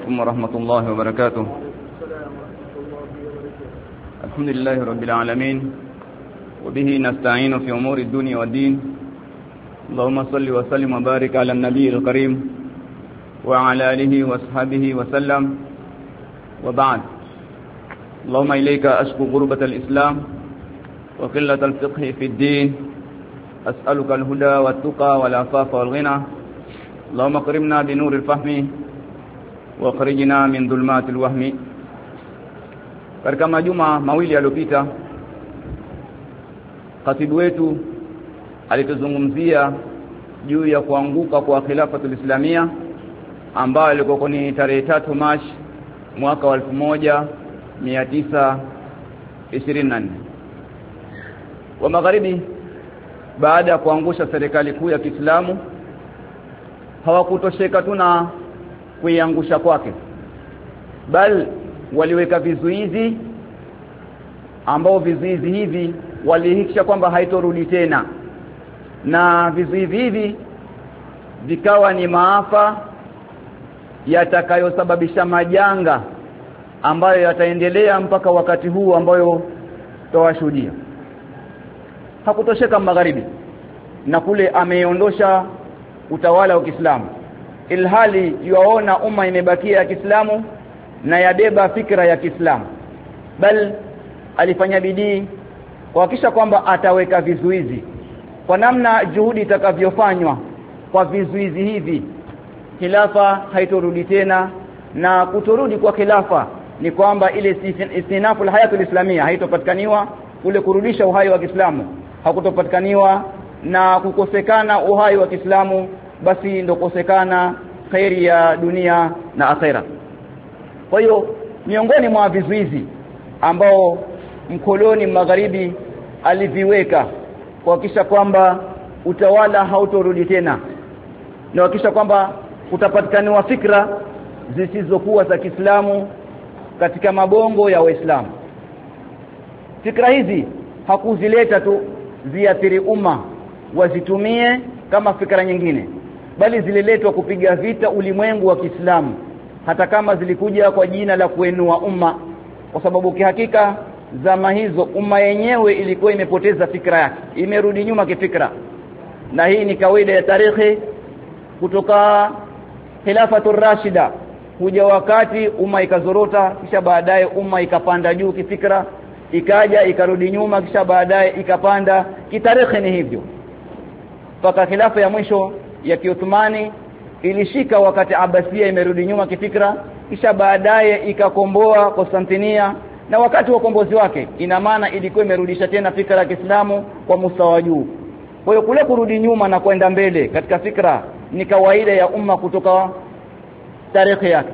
عليكم ورحمة الله وبركاته. الحمد لله رب العالمين وبه نستعين في أمور الدنيا والدين. اللهم صل وسلم وبارك على النبي الكريم وعلى آله وصحبه وسلم، وبعد. اللهم إليك أشكو غربة الإسلام وقلة الفقه في الدين، أسألك الهدى والتقى والعفاف والغنى. اللهم اكرمنا بنور الفهم وخرجنا من ظلمات الوهم. Katika majuma mawili yaliyopita, khatibu wetu alituzungumzia juu ya kuanguka kwa khilafatul islamia ambayo ilikuwa ni tarehe 3 Machi mwaka wa 1924. Wa magharibi baada ya kuangusha serikali kuu ya Kiislamu hawakutosheka tu na kuiangusha kwake, bali waliweka vizuizi ambao vizuizi hivi walihakikisha kwamba haitorudi tena, na vizuizi hivi vikawa ni maafa yatakayosababisha majanga ambayo yataendelea mpaka wakati huu ambayo tutawashuhudia. Hakutosheka magharibi na kule ameondosha utawala wa Kiislamu, ilhali yuaona umma imebakia ya Kiislamu na yabeba fikra ya Kiislamu, bal alifanya bidii kuhakikisha kwamba ataweka vizuizi. Kwa namna juhudi itakavyofanywa kwa vizuizi hivi, khilafa haitorudi tena, na kutorudi kwa khilafa ni kwamba ile istinafu hayatul islamia haitopatikaniwa, kule kurudisha uhai wa Kiislamu hakutopatikaniwa, na kukosekana uhai wa Kiislamu basi ndo kosekana khairi ya dunia na akhera. Kwa hiyo miongoni mwa vizuizi ambao mkoloni magharibi aliviweka kuhakikisha kwamba utawala hautorudi tena, na kuhakikisha kwamba kutapatikaniwa fikra zisizokuwa za Kiislamu katika mabongo ya Waislamu. Fikra hizi hakuzileta tu ziathiri umma wazitumie kama fikra nyingine, bali zililetwa kupiga vita ulimwengu wa Kiislamu, hata kama zilikuja kwa jina la kuenua umma, kwa sababu kihakika zama hizo umma yenyewe ilikuwa imepoteza fikra yake, imerudi nyuma kifikra. Na hii ni kawaida ya tarehe kutoka khilafatur rashida, kuja wakati umma ikazorota, kisha baadaye umma ikapanda juu kifikra, ikaja ikarudi nyuma, kisha baadaye ikapanda kitarehe. Ni hivyo mpaka khilafa ya mwisho ya Kiuthmani ilishika wakati Abbasia imerudi nyuma kifikra, kisha baadaye ikakomboa Konstantinia, na wakati wa ukombozi wake ina maana ilikuwa imerudisha tena fikra ya Kiislamu kwa mustawa juu. Kwa hiyo kule kurudi nyuma na kwenda mbele katika fikra ni kawaida ya umma kutoka tarehe yake.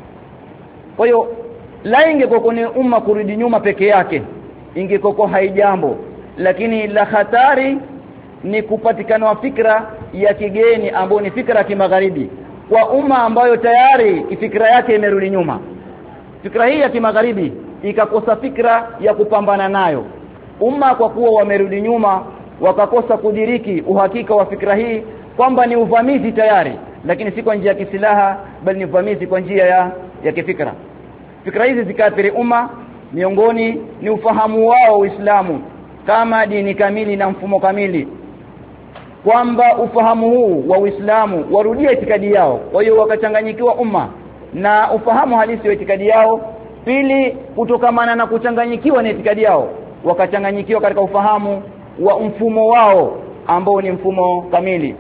Kwa hiyo la ingekuwa ni umma kurudi nyuma peke yake ingekuwa haijambo, lakini la hatari ni kupatikana fikra ya kigeni ambayo ni fikra ya kimagharibi kwa umma ambayo tayari fikra yake imerudi nyuma. Fikra hii ya kimagharibi ikakosa fikra ya kupambana nayo. Umma kwa kuwa wamerudi nyuma wakakosa kudiriki uhakika wa fikra hii kwamba ni uvamizi tayari, lakini si kwa njia ya kisilaha, bali ni uvamizi kwa njia ya kifikra. Fikra hizi zikaathiri umma, miongoni ni ufahamu wao Uislamu kama dini kamili na mfumo kamili, kwamba ufahamu huu wa Uislamu warudie itikadi yao. Kwa hiyo wakachanganyikiwa umma na ufahamu halisi wa itikadi yao. Pili, kutokamana na kuchanganyikiwa na itikadi yao, wakachanganyikiwa katika ufahamu wa mfumo wao ambao ni mfumo kamili.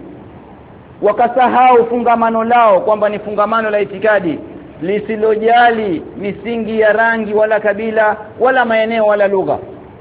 Wakasahau fungamano lao kwamba ni fungamano la itikadi lisilojali misingi ya rangi wala kabila wala maeneo wala lugha.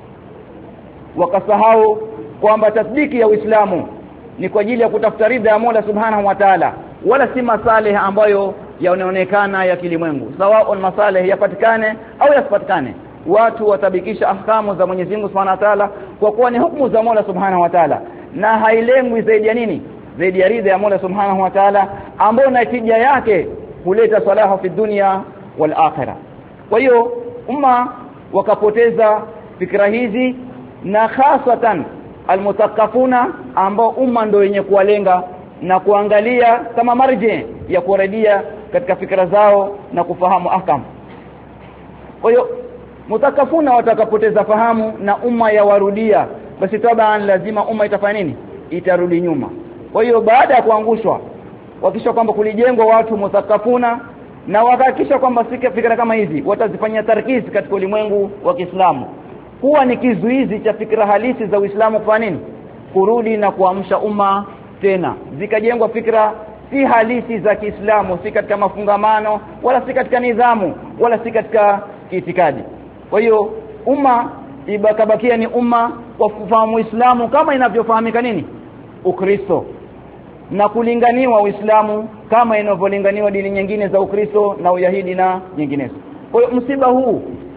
Wakasahau kwamba tasdiki ya Uislamu ni kwa ajili ya kutafuta ridha ya Mola Subhanahu wa Ta'ala, wala si masalih ambayo yanaonekana ya kilimwengu. Sawa masalih yapatikane au yasipatikane, watu watabikisha ahkamu za Mwenyezi Mungu Subhanahu wa Ta'ala kwa kuwa ni hukumu za Mola Subhanahu wa Ta'ala, na hailengwi zaidi ya nini? Zaidi ya ridha ya Mola Subhanahu wa Ta'ala, ambayo natija yake huleta salaha fi dunya wal akhirah. Kwa hiyo umma wakapoteza fikra hizi, na hasatan almutakafuna ambao umma ndio yenye kuwalenga na kuangalia kama marje ya kuredia katika fikra zao na kufahamu ahkam. Kwa hiyo mutakafuna watakapoteza fahamu na umma yawarudia, basi taban lazima umma itafanya nini? Itarudi nyuma. Kwa hiyo baada ya kuangushwa wakisha kwamba kulijengwa watu mutakafuna na wakahakisha kwamba fikra kama hizi watazifanyia tarkizi katika ulimwengu wa Kiislamu, huwa ni kizuizi cha fikra halisi za Uislamu kwa nini? Kurudi na kuamsha umma tena. Zikajengwa fikra si halisi za Kiislamu, si katika mafungamano wala si katika nidhamu wala si katika itikadi. Kwa hiyo umma ibakabakia ni umma kwa kufahamu Uislamu kama inavyofahamika nini? Ukristo, na kulinganiwa Uislamu kama inavyolinganiwa dini nyingine za Ukristo na Uyahudi na nyinginezo. Kwa hiyo msiba huu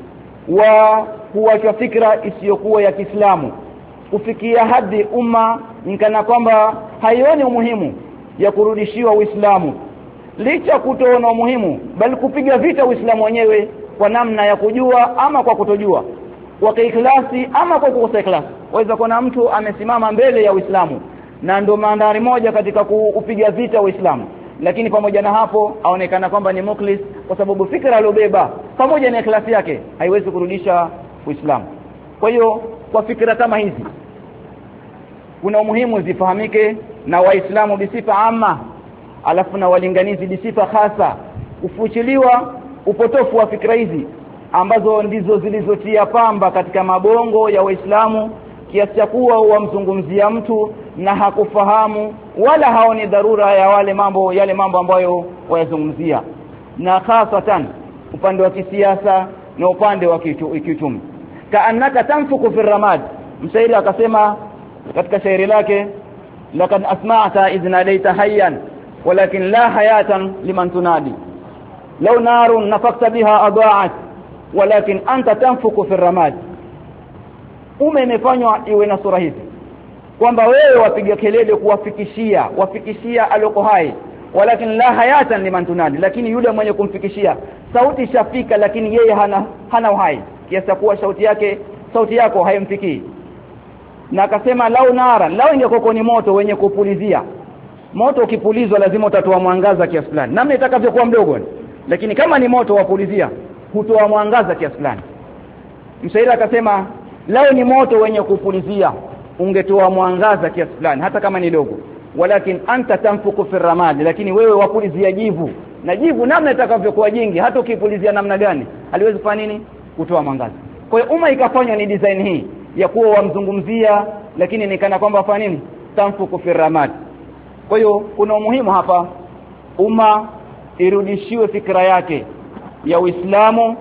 wa kuacha fikra isiyokuwa ya Kiislamu kufikia hadi umma nikana kwamba haioni umuhimu ya kurudishiwa Uislamu, licha kutoona umuhimu bali kupiga vita Uislamu wenyewe kwa namna ya kujua ama kwa kutojua, kwa ikhlasi ama kwa kukosa ikhlasi. Waweza kuona mtu amesimama mbele ya Uislamu na ndo mandhari moja katika kupiga vita Uislamu, lakini pamoja na hapo aonekana kwamba ni mukhlis kwa sababu fikra aliyobeba pamoja na ikhlasi yake haiwezi kurudisha Uislamu. Kwa hiyo kwa fikra kama hizi kuna umuhimu zifahamike na Waislamu bisifa amma, alafu na walinganizi bisifa hasa, ufuchiliwa upotofu wa fikra hizi ambazo ndizo zilizotia pamba katika mabongo ya Waislamu kiasi cha kuwa wamzungumzia mtu na hakufahamu wala haoni dharura ya yale mambo ambayo wayazungumzia, na hasatan upande wa kisiasa na upande wa kiuchumi. Kaannaka tanfuku fi ramad, mshairi akasema katika shairi lake, laqad asma'ta idhna layta hayyan walakin la hayatan liman tunadi, law narun nafakta biha adaa'at walakin anta tanfuku fi ramad. Imefanywa iwe na sura hizi kwamba wewe wapiga kelele wafikishia aloko hai, walakin la hayatan liman tunadi, lakini yule mwenye kumfikishia sauti shafika lakini yeye hana uhai kiasi kuwa sauti yako haimfikii. Na akasema lau nara, lau ingekuwa ni moto wenye kupulizia, moto ukipulizwa lazima utatoa mwangaza kiasi fulani namna itakavyokuwa mdogo, lakini kama ni moto wapulizia hutoa mwangaza kiasi fulani. Mshairi akasema lau ni moto wenye kupulizia ungetoa mwangaza kiasi fulani hata kama ni dogo, walakin anta tanfuku fi ramad, lakini wewe wapulizia jivu, na jivu namna itakavyokuwa jingi hata ukipulizia namna gani haliwezi kufanya nini? Kutoa mwangaza. Kwa hiyo umma ikafanywa ni design hii ya kuwa wamzungumzia lakini nikana kwamba afanya nini? Tanfuku fi ramad. Kwa hiyo kuna umuhimu hapa umma irudishiwe fikra yake ya Uislamu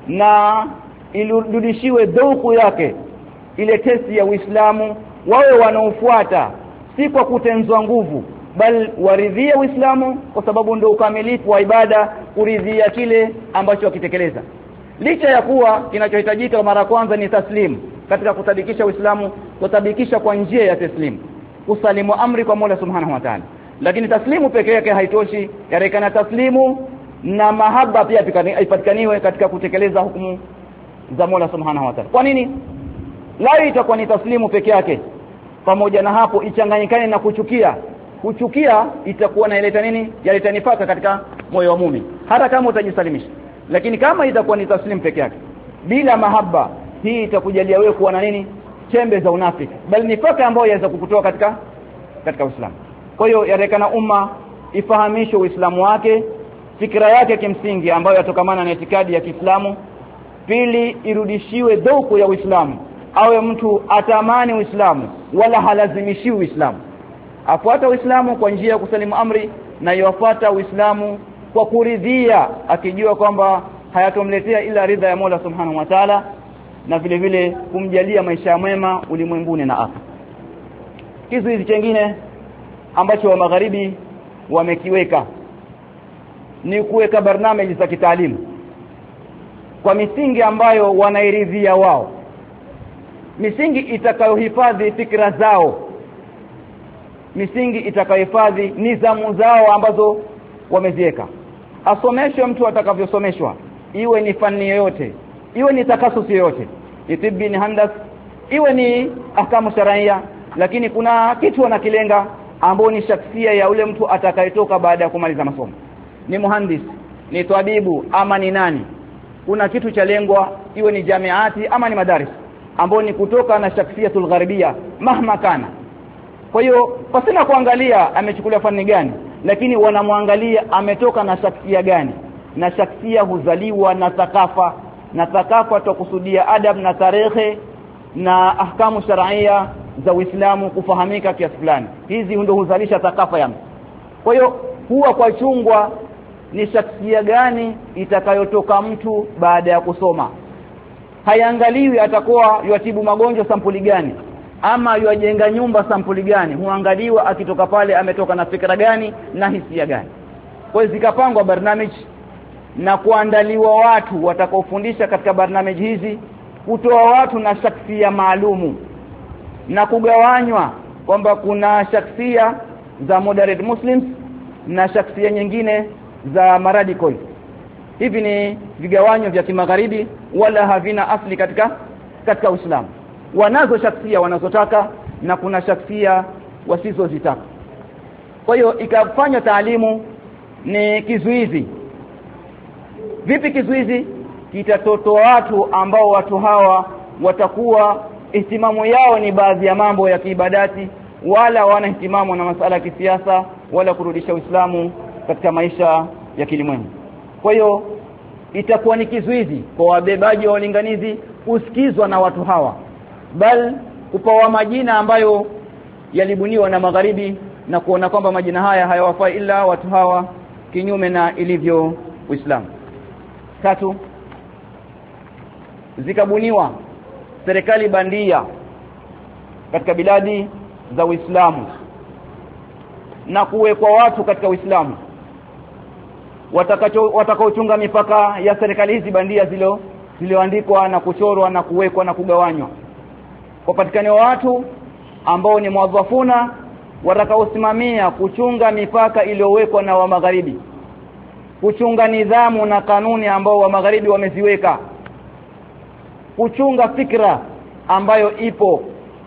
na irudishiwe dhauku yake, ile testi ya Uislamu, wawe wanaofuata si kwa kutenzwa nguvu bali waridhie Uislamu kwa sababu ndio ukamilifu wa ibada, kuridhia kile ambacho wakitekeleza. Licha ya kuwa kinachohitajika mara kwanza ni taslim katika kutabikisha Uislamu, kutabikisha kwa njia ya taslim, kusalimu amri kwa Mola Subhanahu wa Ta'ala. Lakini taslimu peke yake haitoshi, yarekana taslimu na mahaba pia ipatikaniwe katika kutekeleza hukumu za Mola Subhanahu wa Ta'ala. Kwa nini? Lao itakuwa ni taslimu peke yake, pamoja na hapo ichanganyikane na kuchukia itakuwa inaleta nini? Yaleta nifaka katika moyo wa muumini hata kama utajisalimisha. Lakini kama itakuwa ni taslimu peke yake bila mahaba, hii itakujalia wewe kuwa na nini? Chembe za unafiki, bali nifaka ambayo yaweza kukutoa katika Uislamu. Kwa hiyo yarekana umma ifahamishwe Uislamu wake, fikra yake kimsingi ambayo yatokamana na itikadi ya Kiislamu. Pili, irudishiwe dhauku ya Uislamu, awe mtu atamani Uislamu wala halazimishi Uislamu, afuata Uislamu kwa njia ya kusalimu amri na yafuata Uislamu kwa kuridhia, akijua kwamba hayatomletea ila ridha ya Mola Subhanahu wa Ta'ala, na vile vile kumjalia maisha mema ulimwenguni na akhera. Kizuizi kingine ambacho wa magharibi wamekiweka ni kuweka barnamiji za kitaalimu kwa misingi ambayo wanairidhia wao, misingi itakayohifadhi fikra zao, misingi itakayohifadhi nizamu zao ambazo wameziweka. Asomeshwe mtu atakavyosomeshwa, iwe ni fani yoyote, iwe ni takasusi yoyote, ni tibbi, ni handas, iwe ni ahkamu sharia, lakini kuna kitu wanakilenga ambao ni shaksia ya ule mtu atakayetoka baada ya kumaliza masomo. ni muhandis, ni tabibu ama ni nani, kuna kitu cha lengwa, iwe ni jamiati ama ni madaris, ambao ni kutoka na shakhsiyatul gharibia mahma kana. Kwa hiyo pasina kuangalia amechukulia fani gani, lakini wanamwangalia ametoka na shakhsia gani. Na shakhsia huzaliwa na thakafa, na thakafa tukusudia adab na tarehe na ahkamu sharia za Uislamu kufahamika kiasi fulani. Hizi ndio huzalisha thakafa ya mtu. Kwa hiyo huwa kwa chungwa ni shakhsia gani itakayotoka mtu baada ya kusoma. Haiangaliwi atakuwa yatibu magonjwa sampuli gani ama yajenga nyumba sampuli gani, huangaliwa akitoka pale ametoka na fikra gani na hisia gani. Kwa hiyo zikapangwa barnamiji na kuandaliwa watu watakaofundisha katika barnamiji hizi, kutoa watu na shakhsia maalumu na kugawanywa kwamba kuna shakhsia za moderate Muslims na shakhsia nyingine za radical. Hivi ni vigawanyo vya kimagharibi wala havina asli katika Uislamu. Wanazo shakhsia wanazotaka na kuna shakhsia wasizozitaka. Kwa hiyo ikafanya taalimu ni kizuizi. Vipi kizuizi? Kitatotoa watu ambao watu hawa watakuwa ihtimamu yao ni baadhi ya mambo ya kiibadati, wala wana ihtimamu na masuala ya kisiasa wala kurudisha Uislamu katika maisha ya kilimwengu. Kwa hiyo itakuwa ni kizuizi kwa wabebaji wa ulinganizi kusikizwa na watu hawa, bal kupawa majina ambayo yalibuniwa na magharibi na kuona kwamba majina haya hayawafai ila watu hawa, kinyume na ilivyo Uislamu. 3, zikabuniwa serikali bandia katika biladi za Uislamu na kuwekwa watu katika Uislamu watakaochunga mipaka ya serikali hizi bandia zilioandikwa na kuchorwa na kuwekwa na kugawanywa. Kupatikana watu ambao ni muadhafuna watakaosimamia kuchunga mipaka iliyowekwa na wa magharibi, kuchunga nidhamu na kanuni ambao wa magharibi wameziweka, kuchunga fikra ambayo ipo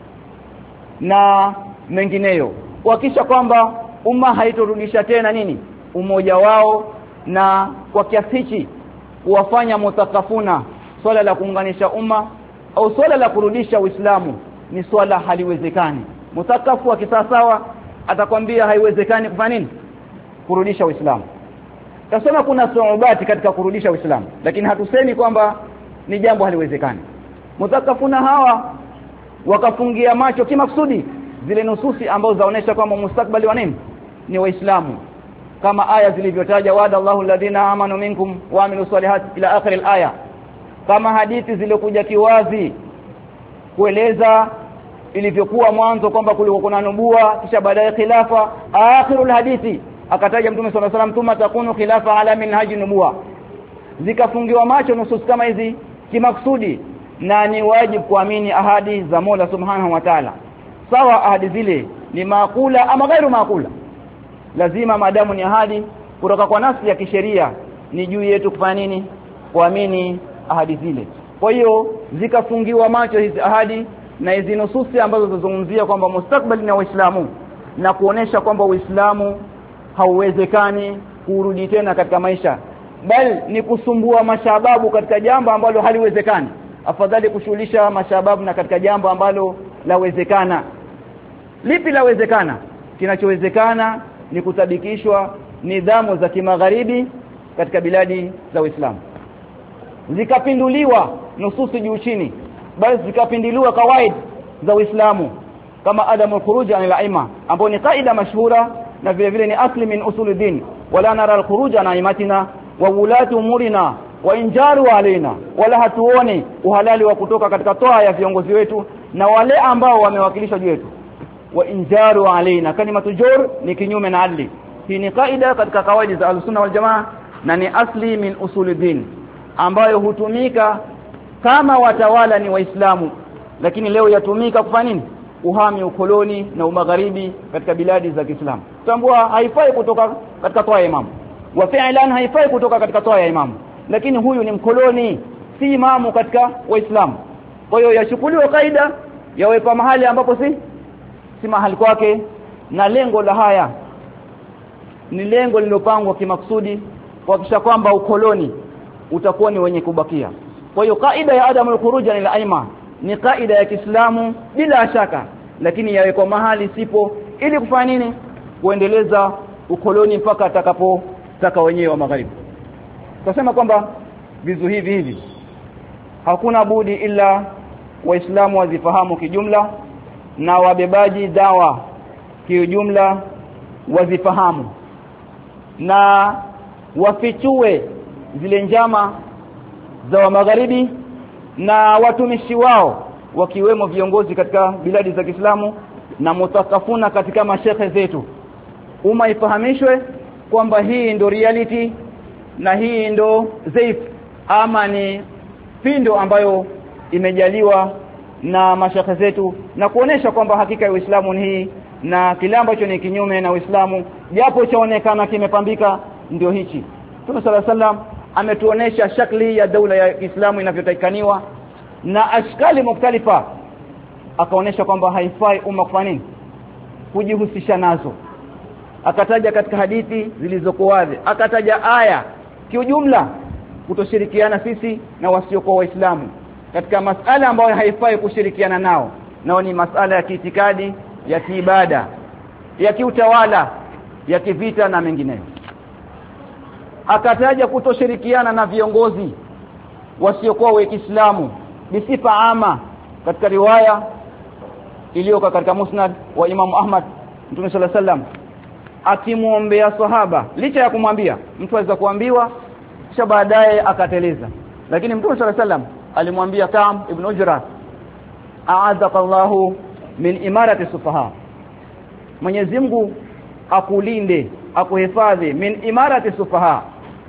na mengineyo, kuhakikisha kwamba umma haitorudisha tena umoja wao, na kwa kiasi hichi kuwafanya mutakafuna. Swala la kuunganisha umma au swala la kurudisha Uislamu ni swala haliwezekani. Mutakafu wa kisawasawa atakwambia haiwezekani kufanya kurudisha Uislamu. Tasema kuna suubati katika kurudisha Uislamu, lakini hatusemi kwamba ni jambo haliwezekani. Mutakafuna hawa wakafungia macho kimaksudi zile nususi ambazo zaonesha kwamba mustakbali wa ni Waislamu, kama aya zilivyotaja wa'ada Allahu alladhina amanu minkum wa amilu salihati ila akhir al-aya, kama hadithi zilizokuja kiwazi kueleza ilivyokuwa mwanzo kwamba kulikuwa kuna nubua kisha baadaye khilafa. Akhirul hadithi akataja Mtume sallallahu alaihi wasallam thumma takunu khilafa ala minhaji nubuwa. Zikafungiwa macho nusus kama hizi kimaksudi, na ni wajibu kuamini ahadi za Mola Subhanahu wa Ta'ala, sawa ahadi zile ni maakula ama gairu maakula. Lazima maadamu ni ahadi kutoka kwa nafsi ya kisheria, ni juu yetu kufanya kuamini ahadi zile. Kwa hiyo zikafungiwa macho hizi ahadi na hizi nususi ambazo zinazungumzia kwamba mustakbali na Uislamu, na kuonesha kwamba Uislamu hauwezekani kurudi tena katika maisha, bali ni kusumbua mashababu katika jambo ambalo haliwezekani. Afadhali kushughulisha mashababu na katika jambo ambalo lawezekana. Lipi lawezekana? Kinachowezekana ni kutabikishwa nidhamu za kimagharibi katika biladi za Uislamu. Zikapinduliwa nususi juu chini, bali zikapinduliwa kawaid za Uislamu kama adamul khuruj anil aima, ambao ni kaida mashhura na vile vile ni asli min usuluddin. Wala nara al-khuruj an aimatina wa wulati umurina wa injaru alaina, wala hatuone uhalali wa kutoka katika toa ya viongozi wetu na wale ambao wamewakilishwa juu yetu. Wa injaru alaina, kalimatu jur ni kinyume na adli. Hii ni kaida katika kawaida za al-sunna wal jamaa na ni asli min usuluddin, ambayo hutumika kama watawala ni Waislamu, lakini leo yatumika kufanya uhami, ukoloni na umagharibi katika biladi za Kiislamu. Tambua haifai kutoka katika toa ya imamu, wa fi'lan haifai kutoka katika toa ya imamu, lakini huyu ni mkoloni, si imamu katika Waislamu. Kwa hiyo yachukuliwa kaida yawepa mahali ambapo si mahali kwake. Na lengo la haya ni lengo lililopangwa kimaksudi kuhakikisha kwamba ukoloni utakuwa ni wenye kubakia. Kwa hiyo kaida ya Adam al-Khuruj ila aima ni kaida ya Kiislamu bila shaka, lakini yawekwa mahali sipo ili kufanya nini? Kuendeleza ukoloni mpaka atakapotaka wenyewe wa magharibi. Tunasema kwamba vizu hivi hakuna budi ila waislamu wazifahamu kijumla na wabebaji dawa kijumla wazifahamu na wafichue zile njama za wa magharibi na watumishi wao wakiwemo viongozi katika biladi za Kiislamu na mutakafuna katika mashehe zetu. Ifahamishwe kwamba hii ndo reality na hii ndo zaif ama ni pindo ambayo imejaliwa na mashehe zetu, na kuonesha kwamba hakika ya Uislamu ni hii na kile ambacho ni kinyume na Uislamu japo chaonekana kimepambika ndio hichi. Mtume صلى الله عليه وسلم ametuonesha shakli ya daula ya Kiislamu inavyotakikaniwa na ashkali mukhtalifa, akaonesha kwamba haifai umma kufanya nini? Kujihusisha nazo. Akataja katika hadithi zilizokuwa wazi, akataja aya kiujumla kutoshirikiana sisi na wasiokuwa waislamu katika masala ambayo haifai kushirikiana nao ni masala ya kiitikadi, ya kiibada, ya kiutawala, ya kivita na mengineyo. Akataja kutoshirikiana na viongozi wasiokuwa wa Kiislamu bisifa ama katika riwaya iliyoka katika Musnad wa Imam Ahmad. Mtume صلى الله عليه وسلم akimuombea sahaba, licha ya kumwambia mtu aweza kuambiwa kisha baadaye akateleza, lakini Mtume صلى الله عليه وسلم alimwambia Ka'b ibn Ujra, a'adhakallahu min imarati sufaha, Mwenyezi Mungu akulinde akuhifadhi min imarati sufaha,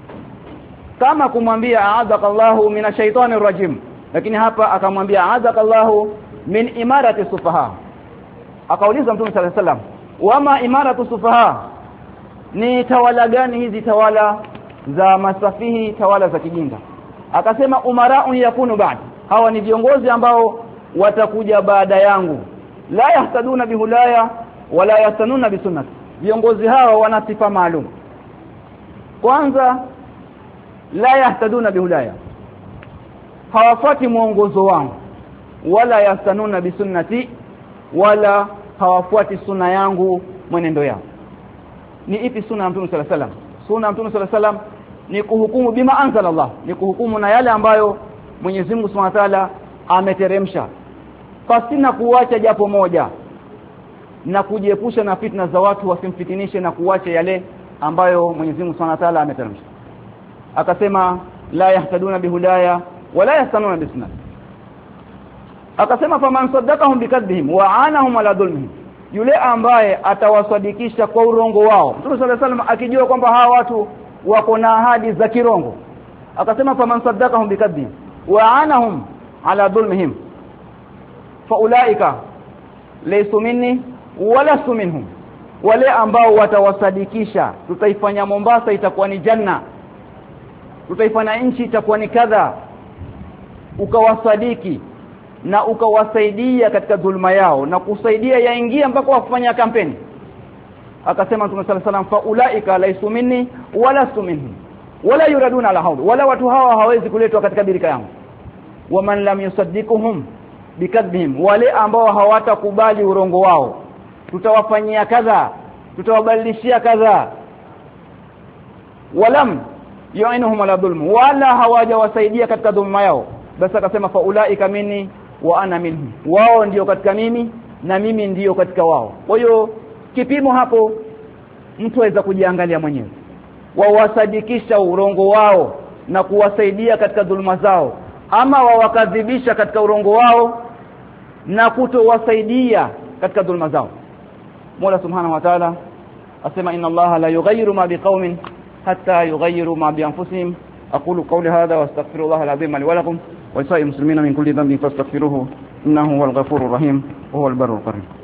kama kumwambia a'adhakallahu minash shaitani rajim, lakini hapa akamwambia a'adhakallahu min imarati sufaha. Akauliza Mtume صلى الله عليه وسلم, wama imaratu sufaha, ni tawala gani hizi tawala za masafihi, tawala za kijinga? Akasema umara'un yakunu ba'd, hawa ni viongozi ambao watakuja baada yangu, la yahtaduna bihulaya wala yastanuna bisunnati. Viongozi hawa wana sifa maalum. Kwanza, la yahtaduna bihulaya, hawafuati mwongozo wangu, wala yastanuna bisunnati, wala hawafuati sunna yangu, mwenendo yao. Ni ipi sunna ya Mtume صلى الله عليه وسلم? Sunna ya Mtume صلى الله عليه وسلم ni kuhukumu bima anzalallah, ni kuhukumu na yale ambayo Mwenyezi Mungu Subhanahu wa Ta'ala ameteremsha, pasina kuacha japo moja, na kujiepusha na fitna za watu wasimfitinishe na kuacha yale ambayo Mwenyezi Mungu Subhanahu wa Ta'ala ameteremsha. Akasema la yahtaduna bihudaya wala yastanuna bisunnati. Akasema faman saddaqahum bikadhibihim wa aanahum ala dhulmihim, yule ambaye atawasadikisha kwa urongo wao. Mtume صلى الله عليه وسلم akijua kwamba hawa watu wako na ahadi za kirongo, akasema faman saddaqahum bikadhibihim wa aanahum ala dhulmihim fa ulaika laysu minni wala su minhum, wale ambao watawasadikisha tutaifanya Mombasa itakuwa ni janna, tutaifanya nchi itakuwa ni kadha, ukawasadiki na ukawasaidia katika dhulma yao na kusaidia yaingia mpaka wafanya kampeni. Akasema Mtume صلى الله عليه وسلم fa ulaika laysu minni wala su minhum wala yuraduna ala haud, wala watu hawa hawezi kuletwa katika birika yangu. Wa man lam yusaddiquhum bikadhibihim, wale ambao hawatakubali urongo wao, tutawafanyia kadha, tutawabadilishia kadha, walam yu'inuhum ala dhulm, wala hawajawasaidia katika dhulma yao, basi akasema fa ulaika minni wa ana minhum, wao ndio katika mimi na mimi ndio katika wao. Kwa hiyo kipimo hapo mtu aweza kujiangalia mwenyewe, wawasadikisha urongo wao na kuwasaidia katika dhulma zao, ama wawakadhibisha katika urongo wao na kutowasaidia katika dhulma zao. Mola Subhanahu wa Ta'ala asema inna Allaha la yughayyiru ma biqaumin hatta yughayyiru ma bi anfusihim. aqulu qawli hadha wa astaghfirullaha al-azim li wa lakum wa lisa'il muslimina min kulli dhanbin fastaghfiruhu innahu huwal ghafurur rahim wa huwal barrul karim.